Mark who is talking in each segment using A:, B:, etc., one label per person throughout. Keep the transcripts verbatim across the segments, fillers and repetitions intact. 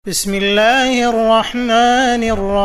A: بسم الله الرحمن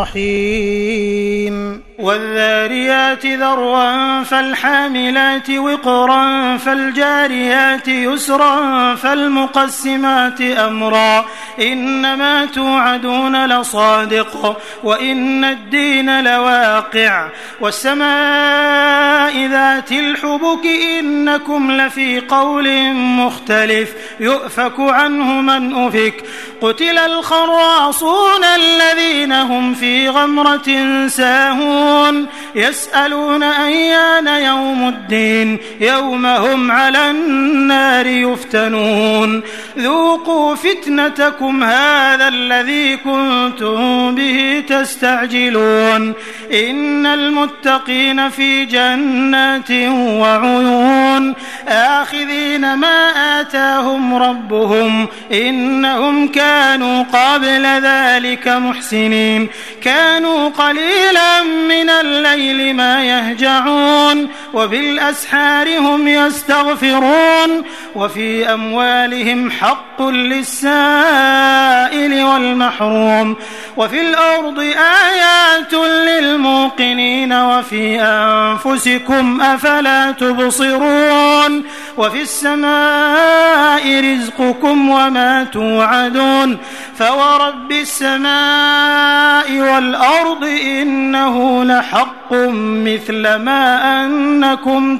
A: الرحيم والذاريات ذروا فالحاملات وقرا فالجاريات يسرا فالمقسمات أمرا إنما توعدون لصادق وإن الدين لواقع والسماء ذات الحبك إنكم لفي قول مختلف يؤفك عنه من أفك قتل الخراصون الذين هم في غمرة ساهون يسألون أيان يوم الدين يوم هم على النار يفتنون ذوقوا فتنتكم هذا الذي كنتم به تستعجلون إن المتقين في جنات وعيون آخذين ما آتاهم ربهم إنهم كانوا قبل ذلك محسنين كانوا قليلا من الليل ما يهجعون وبالأسحار هم يستغفرون وفي أموالهم حق للسائل والمحروم وفي الأرض آيات للموقنين وفي أنفسكم أفلا تبصرون وفي السماء رزقكم وما توعدون فورب السماء والأرض إنه لحق مثل ما أنكم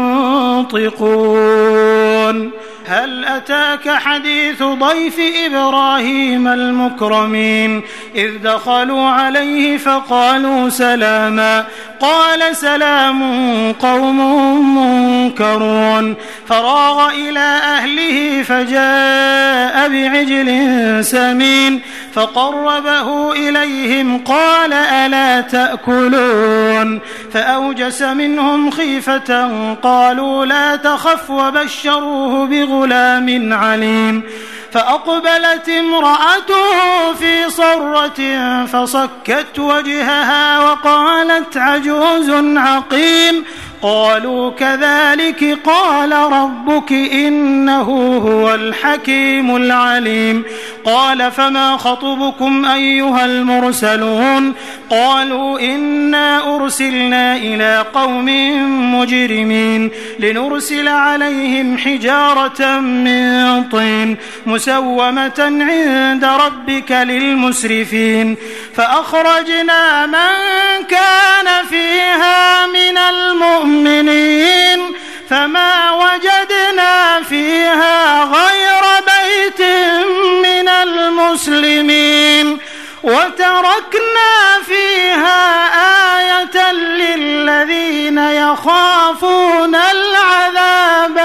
A: تنطقون هل أتاك حديث ضيف إبراهيم المكرمين إذ دخلوا عليه فقالوا سلاما قال سلام قوم منكرون فراغ إلى أهله فجاء بعجل سمين فقربه إليهم قال ألا تأكلون فأوجس منهم خيفة قالوا لا تخف وبشروه بغلام عليم فأقبلت امرأته في صرة فصكت وجهها وقالت عجوز عقيم قالوا كذلك قال ربك إنه هو الحكيم العليم قال فما خطبكم أيها المرسلون قالوا إنا أرسلنا إلى قوم مجرمين لنرسل عليهم حجارة من طين مسومة عند ربك للمسرفين فأخرجنا من كان فيها من المؤمنين فما وجدنا فيها غير بيت من المسلمين وتركنا فيها آية للذين يخافون العذاب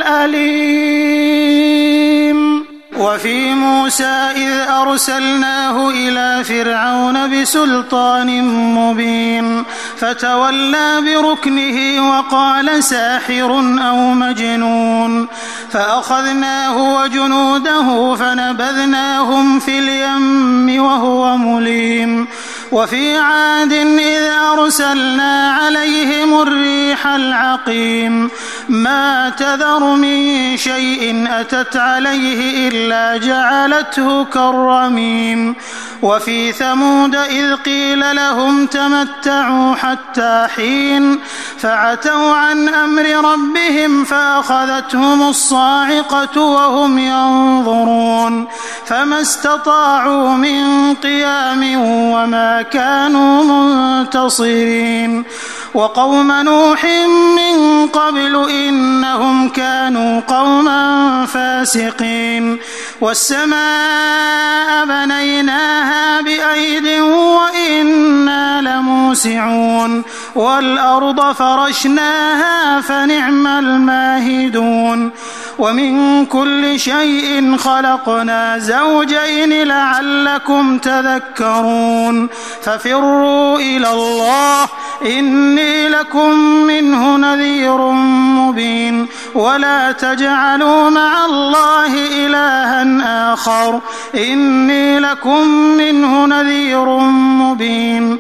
A: الأليم وفي موسى إذ أرسلناه إلى فرعون بسلطان مبين فتولى بركنه وقال ساحر أو مجنون فأخذناه وجنوده فنبذناهم في اليم وهو مليم وفي عاد إذ أرسلنا عليهم الريح العقيم ما تذر من شيء أتت عليه إلا جعلته كالرميم وفي ثمود إذ قيل لهم تمتعوا حتى حين فعتوا عن أمر ربهم فأخذتهم الصاعقة وهم ينظرون فما استطاعوا من قيام وما كانوا منتصرين وقوم نوح من قبل إنهم كانوا قوما فاسقين والسماء بنيناها بأيد وإنا لموسعون والأرض فرشناها فنعم الماهدون ومن كل شيء خلقنا زوجين لعلكم تذكرون ففروا إلى الله إني لكم منه نذير مبين ولا تجعلوا مع الله إلها آخر إني لكم منه نذير مبين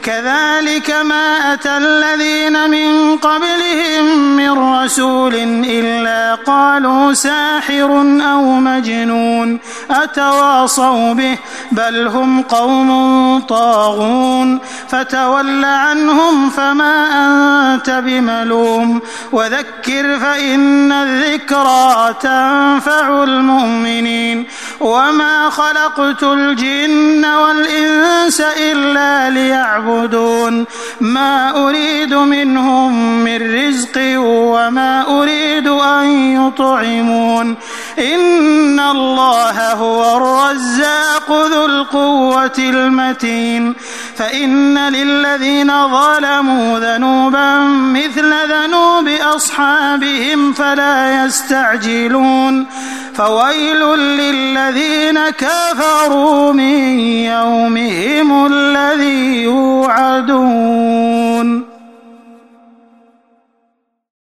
A: كذلك ما أتى الذين من قبلهم من رسول إلا قالوا ساحر أو مجنون أتواصوا به بل هم قوم طاغون فتول عنهم فما أنت بملوم وذكر فإن الذكرى تنفع المؤمنين وما خلقت الجن والإنس إلا ليعبدون ما أريد منهم من رزق وما أريد أن يطعمون إن الله هو الرزاق ذو القوة المتين فإن للذين ظلموا ذنوبا مثل ذنوب أصحابهم فلا يستعجلون فويل للذين كفروا من يومهم الذي يوعدون.